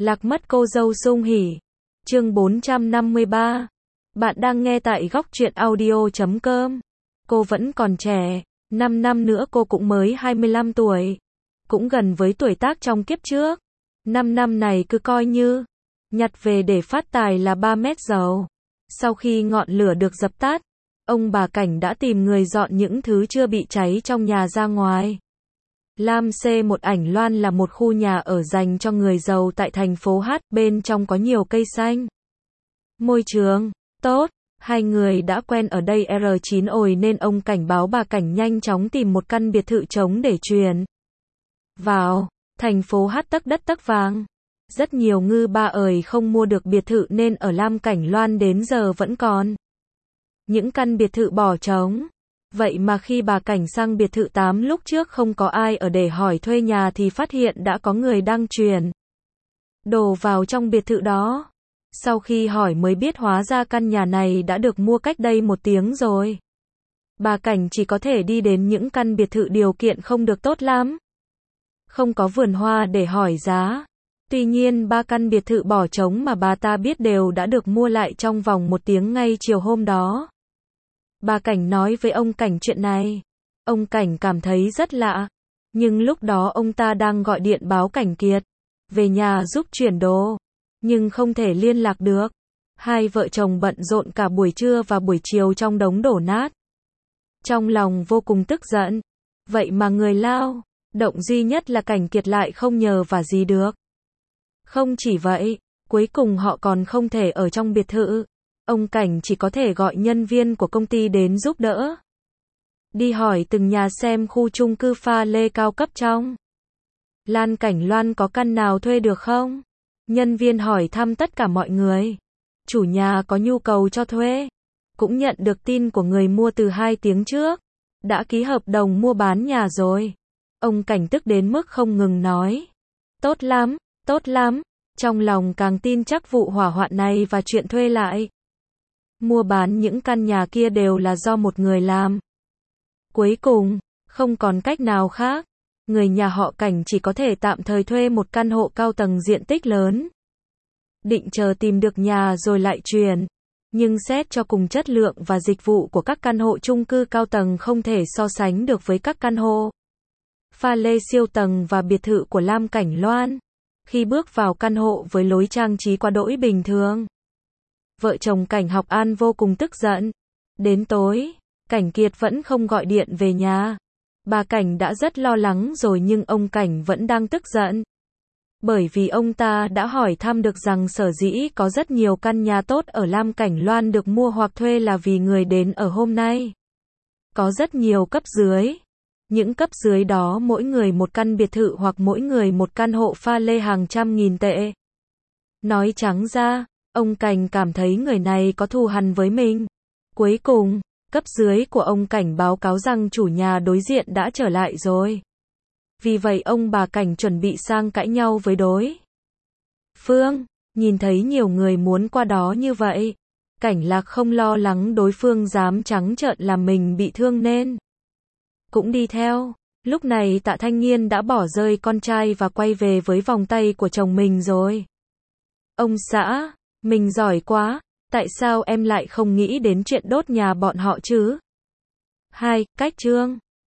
Lạc mất cô dâu sung hỉ. Chương 453. Bạn đang nghe tại góc truyện audio.com. Cô vẫn còn trẻ, 5 năm nữa cô cũng mới 25 tuổi. Cũng gần với tuổi tác trong kiếp trước. 5 năm này cứ coi như nhặt về để phát tài là 3 mét dầu. Sau khi ngọn lửa được dập tắt, ông bà Cảnh đã tìm người dọn những thứ chưa bị cháy trong nhà ra ngoài. Lam C1 Ảnh Loan là một khu nhà ở dành cho người giàu tại thành phố H, bên trong có nhiều cây xanh. Môi trường tốt, hai người đã quen ở đây R9 ồi nên ông Cảnh báo bà Cảnh nhanh chóng tìm một căn biệt thự trống để chuyển vào. Thành phố H tấc đất tấc vàng. Rất nhiều ngư ba ời không mua được biệt thự nên ở Lam Cảnh Loan đến giờ vẫn còn những căn biệt thự bỏ trống. Vậy mà khi bà Cảnh sang biệt thự 8 lúc trước không có ai ở để hỏi thuê nhà thì phát hiện đã có người đang chuyển đồ vào trong biệt thự đó. Sau khi hỏi mới biết hóa ra căn nhà này đã được mua cách đây 1 tiếng rồi. Bà Cảnh chỉ có thể đi đến những căn biệt thự điều kiện không được tốt lắm. Không có vườn hoa để hỏi giá. Tuy nhiên 3 căn biệt thự bỏ trống mà bà ta biết đều đã được mua lại trong vòng 1 tiếng ngay chiều hôm đó. Bà Cảnh nói với ông Cảnh chuyện này. Ông Cảnh cảm thấy rất lạ. Nhưng lúc đó ông ta đang gọi điện báo Cảnh Kiệt về nhà giúp chuyển đồ. Nhưng không thể liên lạc được. Hai vợ chồng bận rộn cả buổi trưa và buổi chiều trong đống đổ nát. Trong lòng vô cùng tức giận. Vậy mà người lao động duy nhất là Cảnh Kiệt lại không nhờ vả gì được. Không chỉ vậy, cuối cùng họ còn không thể ở trong biệt thự. Ông Cảnh chỉ có thể gọi nhân viên của công ty đến giúp đỡ. Đi hỏi từng nhà xem khu chung cư pha lê cao cấp trong Lam Cảnh Loan có căn nào thuê được không? Nhân viên hỏi thăm tất cả mọi người. Chủ nhà có nhu cầu cho thuê. Cũng nhận được tin của người mua từ 2 tiếng trước. Đã ký hợp đồng mua bán nhà rồi. Ông Cảnh tức đến mức không ngừng nói. Tốt lắm, tốt lắm. Trong lòng càng tin chắc vụ hỏa hoạn này và chuyện thuê lại mua bán những căn nhà kia đều là do một người làm. Cuối cùng, không còn cách nào khác. Người nhà họ Cảnh chỉ có thể tạm thời thuê một căn hộ cao tầng diện tích lớn. Định chờ tìm được nhà rồi lại chuyển. Nhưng xét cho cùng chất lượng và dịch vụ của các căn hộ chung cư cao tầng không thể so sánh được với các căn hộ pha lê siêu tầng và biệt thự của Lam Cảnh Loan. Khi bước vào căn hộ với lối trang trí quá đỗi bình thường, vợ chồng Cảnh Học An vô cùng tức giận. Đến tối, Cảnh Kiệt vẫn không gọi điện về nhà. Bà Cảnh đã rất lo lắng rồi nhưng ông Cảnh vẫn đang tức giận. Bởi vì ông ta đã hỏi thăm được rằng sở dĩ có rất nhiều căn nhà tốt ở Lam Cảnh Loan được mua hoặc thuê là vì người đến ở hôm nay có rất nhiều cấp dưới. Những cấp dưới đó mỗi người một căn biệt thự hoặc mỗi người một căn hộ pha lê hàng trăm nghìn tệ. Nói trắng ra, ông Cảnh cảm thấy người này có thù hằn với mình. Cuối cùng, cấp dưới của ông Cảnh báo cáo rằng chủ nhà đối diện đã trở lại rồi. Vì vậy ông bà Cảnh chuẩn bị sang cãi nhau với đối phương. Nhìn thấy nhiều người muốn qua đó như vậy, Cảnh Lạc không lo lắng đối phương dám trắng trợn làm mình bị thương nên cũng đi theo. Lúc này Tạ Thanh Nghiên đã bỏ rơi con trai và quay về với vòng tay của chồng mình rồi. Ông xã, mình giỏi quá, tại sao em lại không nghĩ đến chuyện đốt nhà bọn họ chứ? 2. Cách chương